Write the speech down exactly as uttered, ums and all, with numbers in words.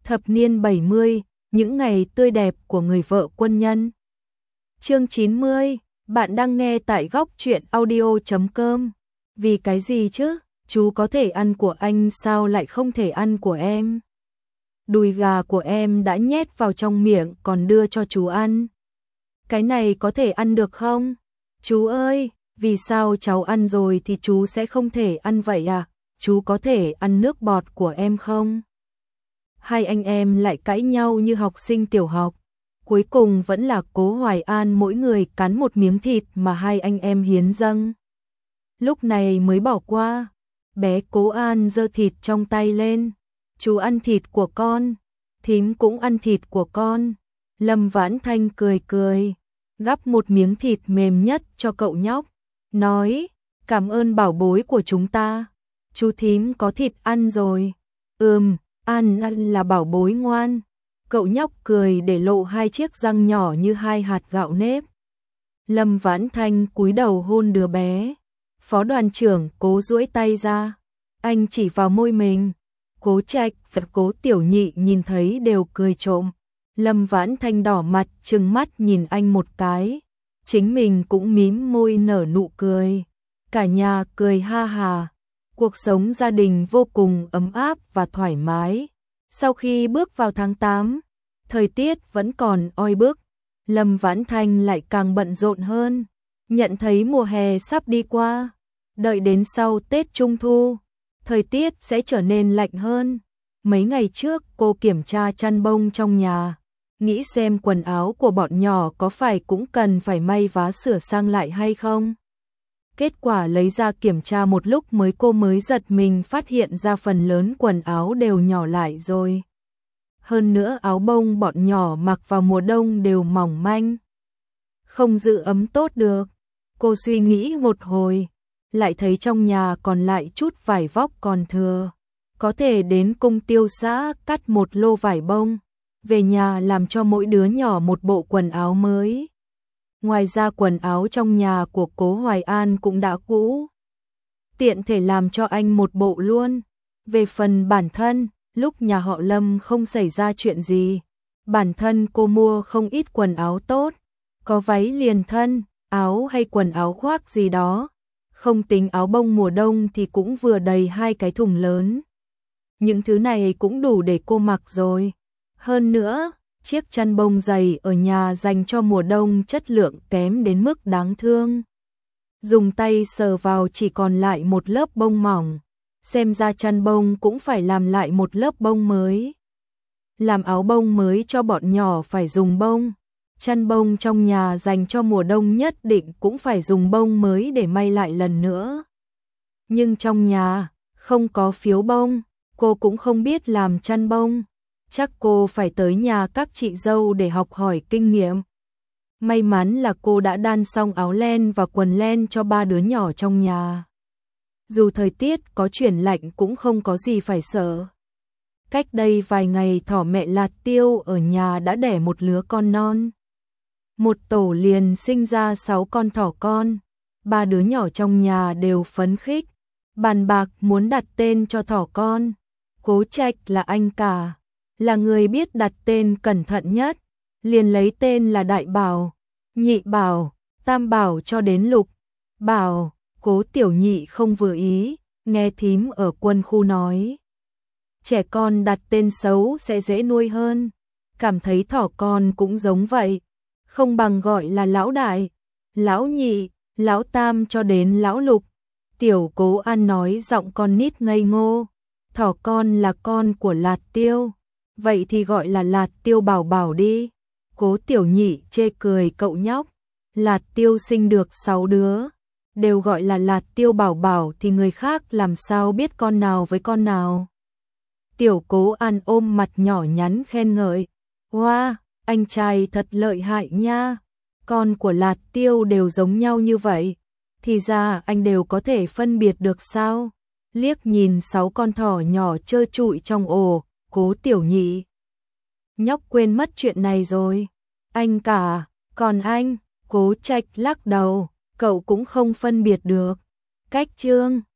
Thập niên bảy mươi, những ngày tươi đẹp của người vợ quân nhân. Chương chín mươi, bạn đang nghe tại góc truyện audio chấm com. Vì cái gì chứ? Chú có thể ăn của anh sao lại không thể ăn của em? Đùi gà của em đã nhét vào trong miệng còn đưa cho chú ăn. Cái này có thể ăn được không? Chú ơi, vì sao cháu ăn rồi thì chú sẽ không thể ăn vậy à? Chú có thể ăn nước bọt của em không? Hai anh em lại cãi nhau như học sinh tiểu học. Cuối cùng vẫn là Cố Hoài An mỗi người cắn một miếng thịt mà hai anh em hiến dâng. Lúc này mới bỏ qua. Bé Cố An giơ thịt trong tay lên. Chú ăn thịt của con, thím cũng ăn thịt của con. Lâm Vãn Thanh cười cười, gắp một miếng thịt mềm nhất cho cậu nhóc, nói, cảm ơn bảo bối của chúng ta. Chú thím có thịt ăn rồi. Ừm, ăn ăn là bảo bối ngoan. Cậu nhóc cười để lộ hai chiếc răng nhỏ như hai hạt gạo nếp. Lâm Vãn Thanh cúi đầu hôn đứa bé. Phó đoàn trưởng Cố duỗi tay ra, anh chỉ vào môi mình. Cố Trạch và Cố Tiểu Nhị nhìn thấy đều cười trộm. Lâm Vãn Thanh đỏ mặt trừng mắt nhìn anh một cái. Chính mình cũng mím môi nở nụ cười. Cả nhà cười ha hà. Cuộc sống gia đình vô cùng ấm áp và thoải mái. Sau khi bước vào tháng tám, thời tiết vẫn còn oi bức. Lâm Vãn Thanh lại càng bận rộn hơn. Nhận thấy mùa hè sắp đi qua. Đợi đến sau Tết Trung Thu, thời tiết sẽ trở nên lạnh hơn. Mấy ngày trước cô kiểm tra chăn bông trong nhà, nghĩ xem quần áo của bọn nhỏ có phải cũng cần phải may vá sửa sang lại hay không. Kết quả lấy ra kiểm tra một lúc mới cô mới giật mình phát hiện ra phần lớn quần áo đều nhỏ lại rồi. Hơn nữa áo bông bọn nhỏ mặc vào mùa đông đều mỏng manh, không giữ ấm tốt được. Cô suy nghĩ một hồi, lại thấy trong nhà còn lại chút vải vóc còn thừa. Có thể đến cung tiêu xã cắt một lô vải bông, về nhà làm cho mỗi đứa nhỏ một bộ quần áo mới. Ngoài ra quần áo trong nhà của Cố Hoài An cũng đã cũ, tiện thể làm cho anh một bộ luôn. Về phần bản thân, lúc nhà họ Lâm không xảy ra chuyện gì, bản thân cô mua không ít quần áo tốt, có váy liền thân, áo hay quần áo khoác gì đó. Không tính áo bông mùa đông thì cũng vừa đầy hai cái thùng lớn. Những thứ này cũng đủ để cô mặc rồi. Hơn nữa, chiếc chăn bông dày ở nhà dành cho mùa đông chất lượng kém đến mức đáng thương. Dùng tay sờ vào chỉ còn lại một lớp bông mỏng. Xem ra chăn bông cũng phải làm lại một lớp bông mới. Làm áo bông mới cho bọn nhỏ phải dùng bông. Chăn bông trong nhà dành cho mùa đông nhất định cũng phải dùng bông mới để may lại lần nữa. Nhưng trong nhà không có phiếu bông, cô cũng không biết làm chăn bông. Chắc cô phải tới nhà các chị dâu để học hỏi kinh nghiệm. May mắn là cô đã đan xong áo len và quần len cho ba đứa nhỏ trong nhà. Dù thời tiết có chuyển lạnh cũng không có gì phải sợ. Cách đây vài ngày thỏ mẹ Lạt Tiêu ở nhà đã đẻ một lứa con non. Một tổ liền sinh ra sáu con thỏ con. Ba đứa nhỏ trong nhà đều phấn khích, bàn bạc muốn đặt tên cho thỏ con. Cố Trạch là anh cả, là người biết đặt tên cẩn thận nhất, liền lấy tên là Đại Bảo, Nhị Bảo, Tam Bảo cho đến Lục Bảo. Cố Tiểu Nhị không vừa ý, nghe thím ở quân khu nói, trẻ con đặt tên xấu sẽ dễ nuôi hơn, cảm thấy thỏ con cũng giống vậy, không bằng gọi là Lão Đại, Lão Nhị, Lão Tam cho đến Lão Lục. Tiểu Cố An nói giọng con nít ngây ngô, thỏ con là con của Lạt Tiêu, vậy thì gọi là Lạt Tiêu Bảo Bảo đi. Cố Tiểu Nhị chê cười cậu nhóc, Lạt Tiêu sinh được sáu đứa, đều gọi là Lạt Tiêu Bảo Bảo thì người khác làm sao biết con nào với con nào. Tiểu Cố An ôm mặt nhỏ nhắn khen ngợi, wow, anh trai thật lợi hại nha, con của Lạt Tiêu đều giống nhau như vậy, thì ra anh đều có thể phân biệt được sao. Liếc nhìn sáu con thỏ nhỏ trơ trụi trong ổ, Cố Tiểu Nhị nhóc quên mất chuyện này rồi. Anh cả, còn anh? Cố Trạch lắc đầu, cậu cũng không phân biệt được. Cách chương